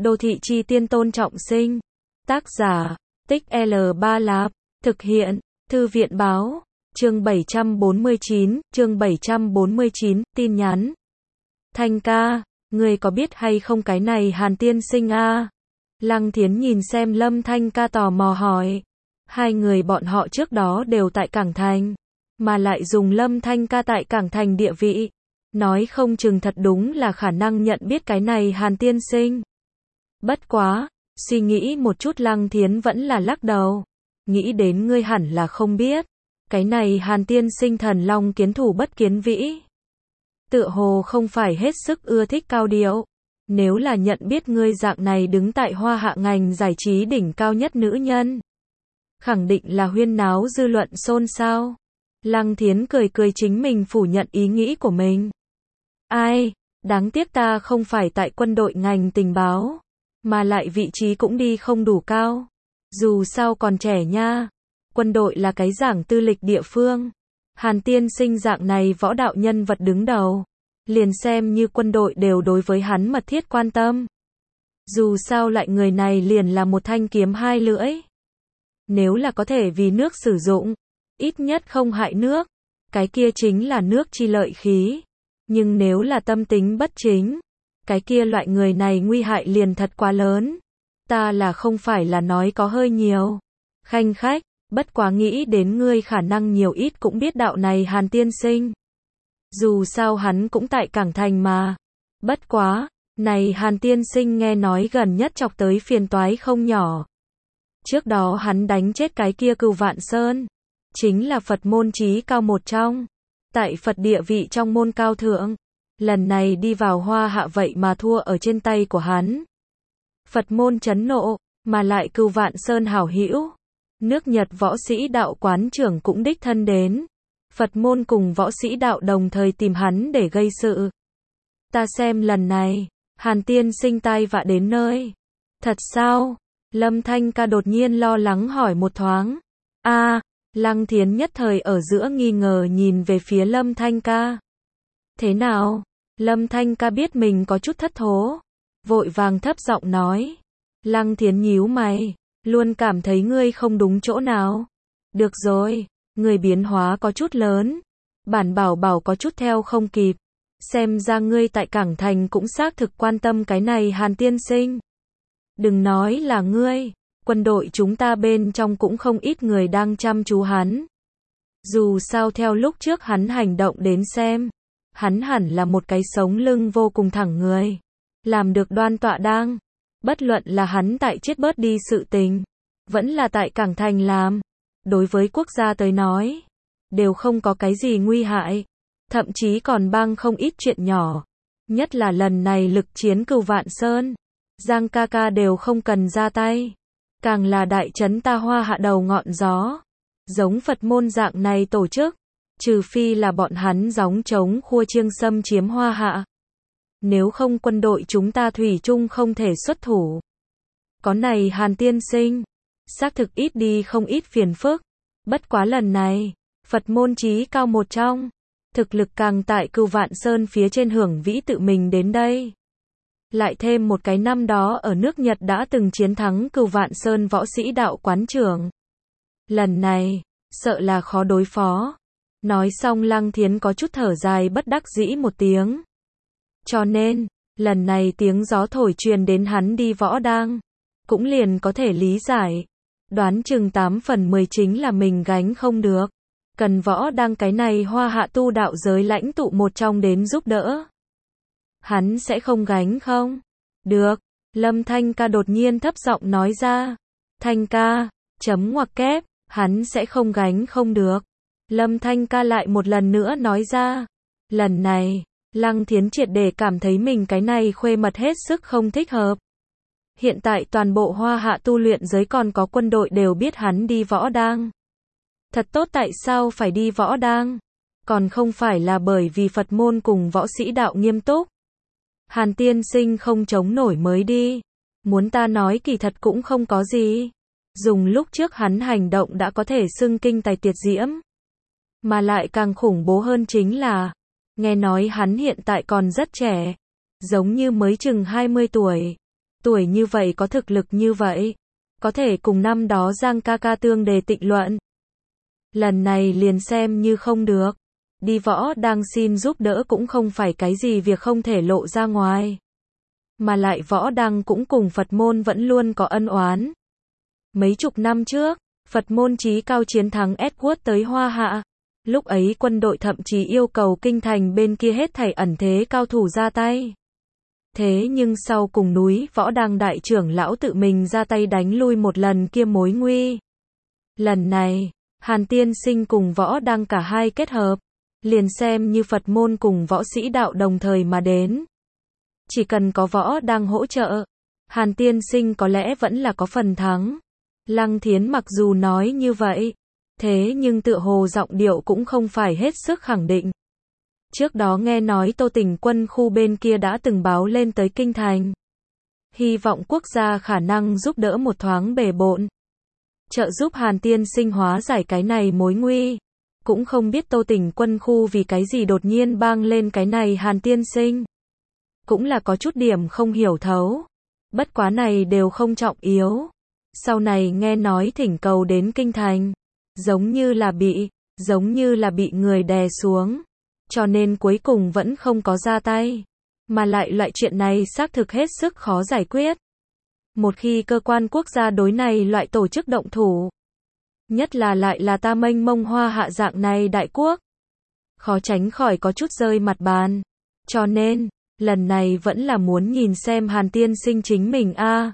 Đô thị chi tiên Tôn Trọng Sinh. Tác giả, Tích L3 Lạp. Thực hiện, Thư viện Báo. Chương 749, tin nhắn. Thanh ca, ngươi có biết hay không cái này Hàn tiên sinh a? Lăng Thiến nhìn xem Lâm Thanh ca tò mò hỏi. Hai người bọn họ trước đó đều tại Cảng Thành, mà lại dùng Lâm Thanh ca tại Cảng Thành địa vị. Nói không chừng thật đúng là khả năng nhận biết cái này Hàn tiên sinh. Bất quá, suy nghĩ một chút Lăng Thiến vẫn là lắc đầu. Nghĩ đến ngươi hẳn là không biết. Cái này Hàn tiên sinh thần long kiến thủ bất kiến vĩ. Tựa hồ không phải hết sức ưa thích cao điệu. Nếu là nhận biết ngươi dạng này đứng tại hoa hạ ngành giải trí đỉnh cao nhất nữ nhân, khẳng định là huyên náo dư luận xôn xao. Lăng Thiến cười cười chính mình phủ nhận ý nghĩ của mình. Ai, đáng tiếc ta không phải tại quân đội ngành tình báo, mà lại vị trí cũng đi không đủ cao. Dù sao còn trẻ nha. Quân đội là cái giảng tư lịch địa phương. Hàn tiên sinh dạng này võ đạo nhân vật đứng đầu, liền xem như quân đội đều đối với hắn mật thiết quan tâm. Dù sao lại người này liền là một thanh kiếm hai lưỡi. Nếu là có thể vì nước sử dụng, ít nhất không hại nước, cái kia chính là nước chi lợi khí. Nhưng nếu là tâm tính bất chính, cái kia loại người này nguy hại liền thật quá lớn. Ta là không phải là nói có hơi nhiều khanh khách, bất quá nghĩ đến ngươi khả năng nhiều ít cũng biết đạo này Hàn tiên sinh. Dù sao hắn cũng tại Cảng Thành mà. Bất quá, này Hàn tiên sinh nghe nói gần nhất chọc tới phiền toái không nhỏ. Trước đó hắn đánh chết cái kia Cửu Vạn Sơn, chính là Phật môn chí cao một trong. Tại Phật địa vị trong môn cao thượng, lần này đi vào hoa hạ vậy mà thua ở trên tay của hắn. Phật môn chấn nộ, mà lại Cửu Vạn Sơn hảo hữu. Nước Nhật võ sĩ đạo quán trưởng cũng đích thân đến. Phật môn cùng võ sĩ đạo đồng thời tìm hắn để gây sự. Ta xem lần này, Hàn tiên sinh tai vạ đến nơi. Thật sao? Lâm Thanh ca đột nhiên lo lắng hỏi một thoáng. Lăng Thiến nhất thời ở giữa nghi ngờ nhìn về phía Lâm Thanh ca. Thế nào? Lâm Thanh ca biết mình có chút thất thố, vội vàng thấp giọng nói. Lăng Thiến nhíu mày, luôn cảm thấy ngươi không đúng chỗ nào. Được rồi, người biến hóa có chút lớn. Bản bảo bảo có chút theo không kịp. Xem ra ngươi tại Cảng Thành cũng xác thực quan tâm cái này Hàn tiên sinh. Đừng nói là ngươi, quân đội chúng ta bên trong cũng không ít người đang chăm chú hắn. Dù sao theo lúc trước hắn hành động đến xem, hắn hẳn là một cái sống lưng vô cùng thẳng người. Làm được đoan tọa đang. Bất luận là hắn tại chết bớt đi sự tình, vẫn là tại Cảng Thành làm. Đối với quốc gia tới nói, đều không có cái gì nguy hại. Thậm chí còn bang không ít chuyện nhỏ. Nhất là lần này lực chiến Cửu Vạn Sơn, Giang ca ca đều không cần ra tay. Càng là đại trấn ta hoa hạ đầu ngọn gió. Giống Phật môn dạng này tổ chức, trừ phi là bọn hắn gióng trống khua chiêng xâm chiếm hoa hạ. Nếu không quân đội chúng ta thủy chung không thể xuất thủ. Có này Hàn tiên sinh, xác thực ít đi không ít phiền phức. Bất quá lần này, Phật môn chí cao một trong, thực lực càng tại Cửu Vạn Sơn phía trên hưởng vĩ tự mình đến đây. Lại thêm một cái năm đó ở nước Nhật đã từng chiến thắng Cửu Vạn Sơn võ sĩ đạo quán trưởng. Lần này, sợ là khó đối phó. Nói xong Lăng Thiến có chút thở dài bất đắc dĩ một tiếng. Cho nên, lần này tiếng gió thổi truyền đến hắn đi võ đang, cũng liền có thể lý giải. Đoán chừng 8 phần 10 chính là mình gánh không được. Cần võ đang cái này hoa hạ tu đạo giới lãnh tụ một trong đến giúp đỡ. Hắn sẽ không gánh không? Được. Lâm Thanh ca đột nhiên thấp giọng nói ra. Thanh ca, chấm ngoặc kép, hắn sẽ không gánh không được. Lâm Thanh ca lại một lần nữa nói ra. Lần này, Lăng Thiến triệt để cảm thấy mình cái này khuê mật hết sức không thích hợp. Hiện tại toàn bộ hoa hạ tu luyện giới còn có quân đội đều biết hắn đi võ đang. Thật tốt, tại sao phải đi võ đang? Còn không phải là bởi vì Phật môn cùng võ sĩ đạo nghiêm túc. Hàn tiên sinh không chống nổi mới đi. Muốn ta nói kỳ thật cũng không có gì. Dùng lúc trước hắn hành động đã có thể xưng kinh tài tuyệt diễm. Mà lại càng khủng bố hơn chính là, nghe nói hắn hiện tại còn rất trẻ, giống như mới chừng 20 tuổi. Tuổi như vậy có thực lực như vậy, có thể cùng năm đó Giang ca ca tương đề tịnh luận. Lần này liền xem như không được. Đi võ đang xin giúp đỡ cũng không phải cái gì việc không thể lộ ra ngoài. Mà lại võ đăng cũng cùng Phật môn vẫn luôn có ân oán. Mấy chục năm trước, Phật môn chí cao chiến thắng Edward tới Hoa Hạ. Lúc ấy quân đội thậm chí yêu cầu kinh thành bên kia hết thảy ẩn thế cao thủ ra tay. Thế nhưng sau cùng núi võ đăng đại trưởng lão tự mình ra tay đánh lui một lần kia mối nguy. Lần này, Hàn Tiên Sinh cùng võ đăng cả hai kết hợp. Liền xem như Phật môn cùng võ sĩ đạo đồng thời mà đến. Chỉ cần có võ đang hỗ trợ, Hàn Tiên Sinh có lẽ vẫn là có phần thắng. Lăng Thiến mặc dù nói như vậy, thế nhưng tựa hồ giọng điệu cũng không phải hết sức khẳng định. Trước đó nghe nói Tô Tình quân khu bên kia đã từng báo lên tới kinh thành. Hy vọng quốc gia khả năng giúp đỡ một thoáng bề bộn. Trợ giúp Hàn Tiên Sinh hóa giải cái này mối nguy. Cũng không biết Tô Tình quân khu vì cái gì đột nhiên bang lên cái này Hàn Tiên Sinh. Cũng là có chút điểm không hiểu thấu. Bất quá này đều không trọng yếu. Sau này nghe nói thỉnh cầu đến kinh thành. Giống như là bị người đè xuống. Cho nên cuối cùng vẫn không có ra tay. Mà lại loại chuyện này xác thực hết sức khó giải quyết. Một khi cơ quan quốc gia đối này loại tổ chức động thủ. Nhất là lại là ta mênh mông Hoa Hạ dạng này đại quốc. Khó tránh khỏi có chút rơi mặt bàn. Cho nên, lần này vẫn là muốn nhìn xem Hàn Tiên Sinh chính mình a.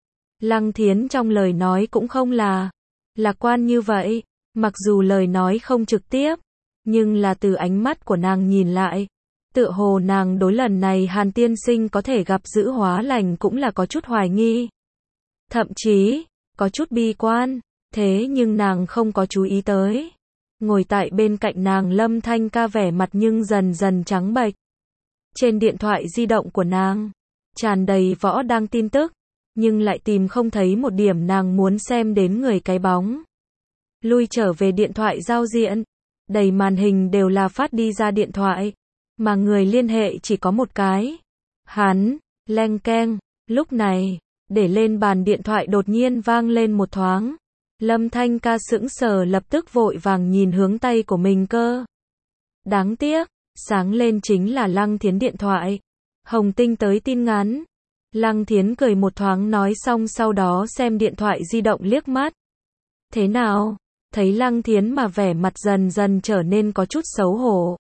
Lăng Thiến trong lời nói cũng không là lạc quan như vậy. Mặc dù lời nói không trực tiếp, nhưng là từ ánh mắt của nàng nhìn lại. Tựa hồ nàng đối lần này Hàn Tiên Sinh có thể gặp giữ hóa lành cũng là có chút hoài nghi. Thậm chí, có chút bi quan. Thế nhưng nàng không có chú ý tới. Ngồi tại bên cạnh nàng Lâm Thanh ca vẻ mặt nhưng dần dần trắng bệch. Trên điện thoại di động của nàng, tràn đầy võ đang tin tức, nhưng lại tìm không thấy một điểm nàng muốn xem đến người cái bóng. Lui trở về điện thoại giao diện, đầy màn hình đều là phát đi ra điện thoại, mà người liên hệ chỉ có một cái. Hắn, leng keng, lúc này, để lên bàn điện thoại đột nhiên vang lên một thoáng. Lâm Thanh ca sững sờ lập tức vội vàng nhìn hướng tay của mình cơ. Đáng tiếc, sáng lên chính là Lăng Thiến điện thoại. Hồng Tinh tới tin ngắn. Lăng Thiến cười một thoáng nói xong sau đó xem điện thoại di động liếc mắt. Thế nào? Thấy Lăng Thiến mà vẻ mặt dần dần trở nên có chút xấu hổ.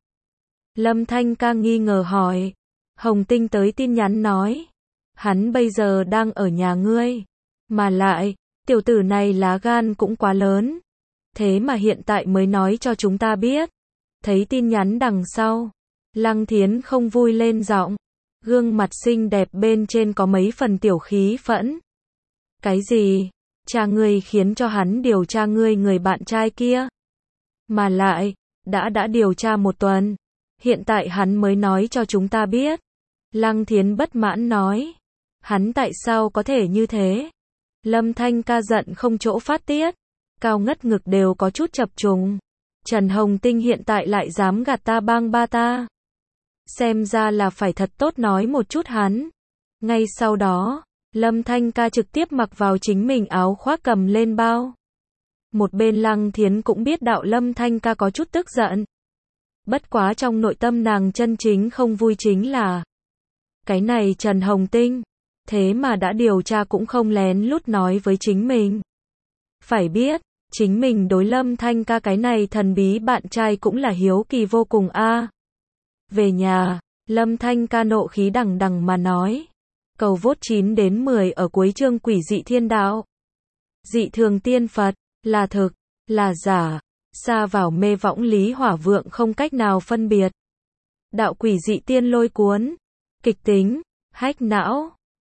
Lâm Thanh ca nghi ngờ hỏi. Hồng Tinh tới tin nhắn nói. Hắn bây giờ đang ở nhà ngươi. Mà lại, tiểu tử này lá gan cũng quá lớn. Thế mà hiện tại mới nói cho chúng ta biết. Thấy tin nhắn đằng sau. Lăng Thiến không vui lên giọng. Gương mặt xinh đẹp bên trên có mấy phần tiểu khí phẫn. Cái gì? Cha ngươi khiến cho hắn điều tra ngươi người bạn trai kia. Mà lại, đã điều tra một tuần. Hiện tại hắn mới nói cho chúng ta biết. Lăng Thiến bất mãn nói. Hắn tại sao có thể như thế? Lâm Thanh ca giận không chỗ phát tiết. Cao ngất ngực đều có chút chập trùng. Trần Hồng Tinh hiện tại lại dám gạt ta bang ba ta. Xem ra là phải thật tốt nói một chút hắn. Ngay sau đó, Lâm Thanh ca trực tiếp mặc vào chính mình áo khoác cầm lên bao. Một bên Lăng Thiến cũng biết đạo Lâm Thanh ca có chút tức giận. Bất quá trong nội tâm nàng chân chính không vui chính là cái này Trần Hồng Tinh. Thế mà đã điều tra cũng không lén lút nói với chính mình. Phải biết, chính mình đối Lâm Thanh ca cái này thần bí bạn trai cũng là hiếu kỳ vô cùng a. Về nhà, Lâm Thanh ca nộ khí đằng đằng mà nói. Cầu vote 9 đến 10 ở cuối chương Quỷ dị thiên đạo. Dị thường tiên Phật, là thực, là giả, xa vào mê võng lý hỏa vượng không cách nào phân biệt. Đạo quỷ dị tiên lôi cuốn, kịch tính, hách não.